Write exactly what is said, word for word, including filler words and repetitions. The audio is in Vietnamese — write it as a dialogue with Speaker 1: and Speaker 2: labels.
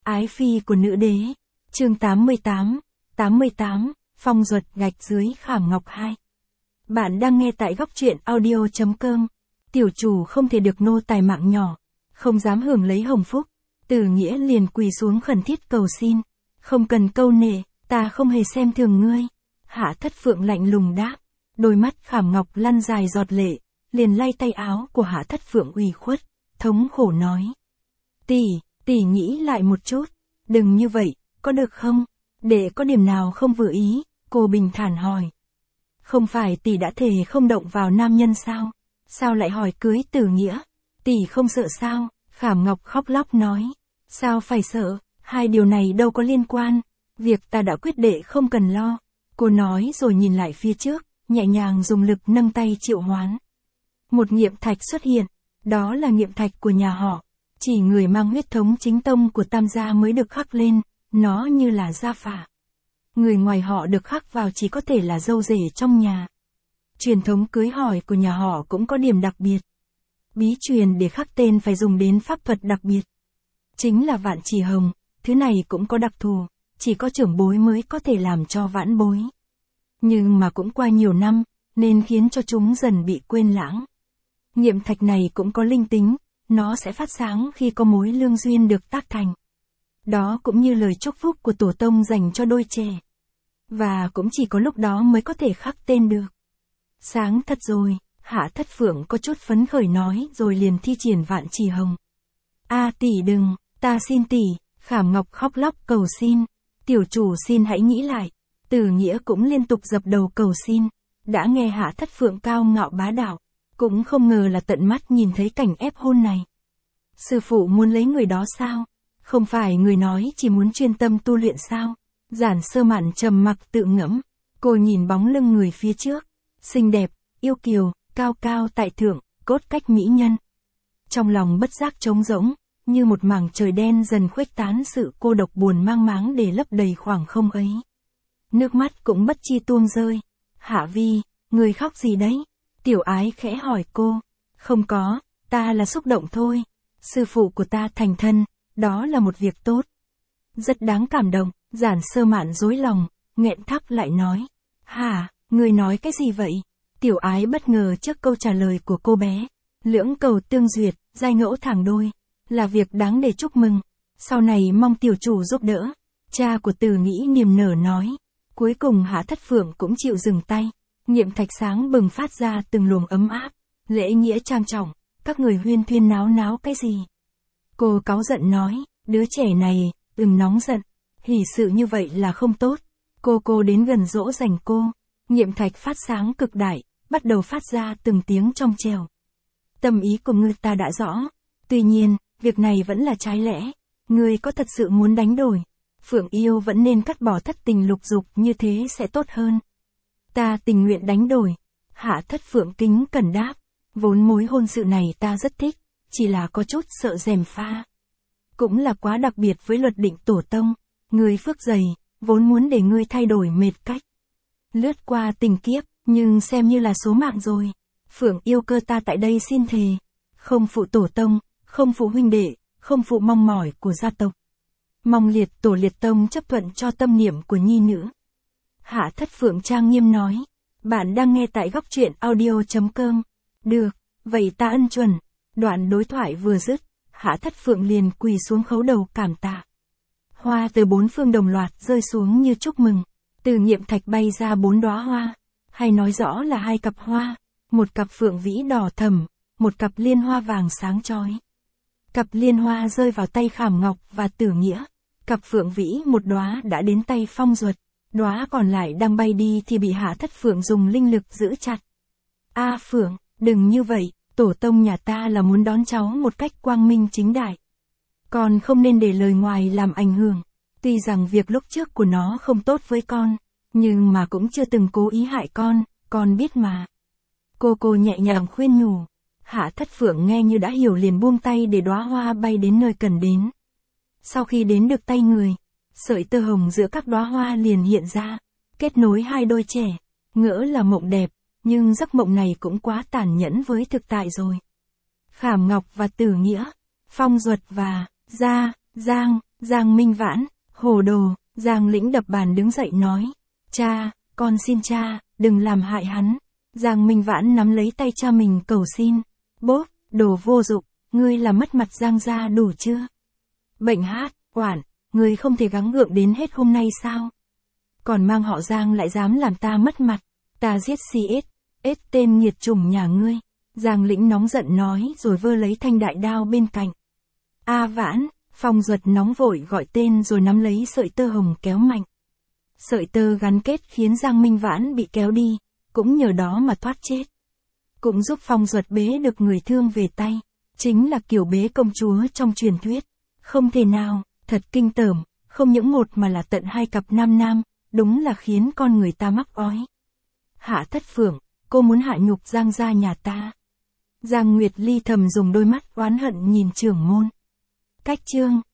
Speaker 1: Ái phi của nữ đế. Chương tám mươi tám, tám mươi tám, Phong Duật gạch dưới Khảm Ngọc hai. Bạn đang nghe tại góc truyện audio chấm com. Tiểu chủ không thể được nô tài mạng nhỏ, không dám hưởng lấy hồng phúc. Từ Nghĩa liền quỳ xuống khẩn thiết cầu xin. Không cần câu nệ, ta không hề xem thường ngươi. Hạ Thất Phượng lạnh lùng đáp. Đôi mắt Khảm Ngọc lăn dài giọt lệ, liền lay tay áo của Hạ Thất Phượng ủy khuất, thống khổ nói. Tỷ, tỷ nghĩ lại một chút, đừng như vậy, có được không? Để có điểm nào không vừa ý, cô bình thản hỏi. Không phải tỷ đã thề không động vào nam nhân sao? Sao lại hỏi cưới Từ Nghĩa? Tỷ không sợ sao? Khảm Ngọc khóc lóc nói. Sao phải sợ, hai điều này đâu có liên quan, việc ta đã quyết đệ không cần lo. Cô nói rồi nhìn lại phía trước, nhẹ nhàng dùng lực nâng tay triệu hoán. Một nghiệm thạch xuất hiện, đó là nghiệm thạch của nhà họ. Chỉ người mang huyết thống chính tông của Tam gia mới được khắc lên, nó như là gia phả. Người ngoài họ được khắc vào chỉ có thể là dâu rể trong nhà. Truyền thống cưới hỏi của nhà họ cũng có điểm đặc biệt. Bí truyền để khắc tên phải dùng đến pháp thuật đặc biệt. Chính là vạn chỉ hồng, thứ này cũng có đặc thù, chỉ có trưởng bối mới có thể làm cho vãn bối. Nhưng mà cũng qua nhiều năm, nên khiến cho chúng dần bị quên lãng. Nghiệm thạch này cũng có linh tính, nó sẽ phát sáng khi có mối lương duyên được tác thành. Đó cũng như lời chúc phúc của tổ tông dành cho đôi trẻ. Và cũng chỉ có lúc đó mới có thể khắc tên được. Sáng thật rồi, Hạ Thất Phượng có chút phấn khởi nói rồi liền thi triển vạn chỉ hồng. A tỷ đừng, ta xin tỷ, Khảm Ngọc khóc lóc cầu xin. Tiểu chủ xin hãy nghĩ lại. Từ Nghĩa cũng liên tục dập đầu cầu xin. Đã nghe Hạ Thất Phượng cao ngạo bá đạo, cũng không ngờ là tận mắt nhìn thấy cảnh ép hôn này. Sư phụ muốn lấy người đó sao? Không phải người nói chỉ muốn chuyên tâm tu luyện sao? Giản Sơ Mạn trầm mặc tự ngẫm. Cô nhìn bóng lưng người phía trước, xinh đẹp, yêu kiều, cao cao tại thượng, cốt cách mỹ nhân. Trong lòng bất giác trống rỗng, như một mảng trời đen dần khuếch tán sự cô độc buồn mang máng để lấp đầy khoảng không ấy. Nước mắt cũng bất chi tuôn rơi. Hạ Vi, người khóc gì đấy? Tiểu Ái khẽ hỏi cô. Không có, ta là xúc động thôi. Sư phụ của ta thành thân, đó là một việc tốt. Rất đáng cảm động. Giản Sơ Mạn rối lòng, nghẹn thắp lại nói. Hả, người nói cái gì vậy? Tiểu Ái bất ngờ trước câu trả lời của cô bé. Lưỡng cầu tương duyệt, giai ngẫu thẳng đôi, là việc đáng để chúc mừng. Sau này mong tiểu chủ giúp đỡ. Cha của Từ Nghĩ niềm nở nói. Cuối cùng Hạ Thất Phượng cũng chịu dừng tay. Nghiệm thạch sáng bừng phát ra từng luồng ấm áp. Lễ nghĩa trang trọng, các người huyên thuyên náo náo cái gì? Cô cáu giận nói, đứa trẻ này, đừng nóng giận. Hỉ sự như vậy là không tốt. Cô cô đến gần dỗ dành cô. Nghiệm thạch phát sáng cực đại, bắt đầu phát ra từng tiếng trong trèo. Tâm ý của ngươi ta đã rõ. Tuy nhiên, việc này vẫn là trái lẽ. Ngươi có thật sự muốn đánh đổi? Phượng yêu vẫn nên cắt bỏ thất tình lục dục, như thế sẽ tốt hơn. Ta tình nguyện đánh đổi. Hạ Thất Phượng kính cẩn đáp. Vốn mối hôn sự này ta rất thích, chỉ là có chút sợ gièm pha. Cũng là quá đặc biệt với luật định tổ tông. Ngươi phước dày, vốn muốn để ngươi thay đổi mệt cách. Lướt qua tình kiếp, nhưng xem như là số mạng rồi. Phượng yêu cơ ta tại đây xin thề. Không phụ tổ tông, không phụ huynh đệ, không phụ mong mỏi của gia tộc. Mong liệt tổ liệt tông chấp thuận cho tâm niệm của nhi nữ. Hạ Thất Phượng trang nghiêm nói. Bạn đang nghe tại góc truyện audio chấm com. Được, vậy ta ân chuẩn. Đoạn đối thoại vừa dứt, Hạ Thất Phượng liền quỳ xuống khấu đầu cảm tạ. Hoa từ bốn phương đồng loạt rơi xuống như chúc mừng. Từ nghiệm thạch bay ra bốn đóa hoa. Hay nói rõ là hai cặp hoa. Một cặp phượng vĩ đỏ thẫm, một cặp liên hoa vàng sáng chói. Cặp liên hoa rơi vào tay Khảm Ngọc và Từ Nghĩa. Cặp phượng vĩ một đóa đã đến tay Phong Duật. Đóa còn lại đang bay đi thì bị Hạ Thất Phượng dùng linh lực giữ chặt. A Phượng, đừng như vậy, tổ tông nhà ta là muốn đón cháu một cách quang minh chính đại. Con không nên để lời ngoài làm ảnh hưởng. Tuy rằng việc lúc trước của nó không tốt với con, nhưng mà cũng chưa từng cố ý hại con, con biết mà. Cô cô nhẹ nhàng khuyên nhủ. Hạ Thất Phượng nghe như đã hiểu liền buông tay để đóa hoa bay đến nơi cần đến. Sau khi đến được tay người, sợi tơ hồng giữa các đóa hoa liền hiện ra, kết nối hai đôi trẻ. Ngỡ là mộng đẹp, nhưng giấc mộng này cũng quá tàn nhẫn với thực tại rồi. Khảm Ngọc và Từ Nghĩa, Phong Duật và Gia, Giang, Giang Minh Vãn, hồ đồ, Giang Lĩnh đập bàn đứng dậy nói. Cha, con xin cha, đừng làm hại hắn. Giang Minh Vãn nắm lấy tay cha mình cầu xin. Bốp, đồ vô dụng, ngươi làm mất mặt Giang gia đủ chưa? Bệnh hát, quản, ngươi không thể gắng gượng đến hết hôm nay sao? Còn mang họ Giang lại dám làm ta mất mặt, ta giết si ết, ết tên nghiệt chủng nhà ngươi. Giang Lĩnh nóng giận nói rồi vơ lấy thanh đại đao bên cạnh. A Vãn, Phong Duật nóng vội gọi tên rồi nắm lấy sợi tơ hồng kéo mạnh. Sợi tơ gắn kết khiến Giang Minh Vãn bị kéo đi, cũng nhờ đó mà thoát chết. Cũng giúp Phong Duật bế được người thương về tay, chính là kiểu bế công chúa trong truyền thuyết. Không thể nào, thật kinh tởm, không những một mà là tận hai cặp nam nam, đúng là khiến con người ta mắc ói. Hạ Thất Phượng, cô muốn hạ nhục Giang gia nhà ta. Giang Nguyệt Ly thầm dùng đôi mắt oán hận nhìn trưởng môn. Cách chương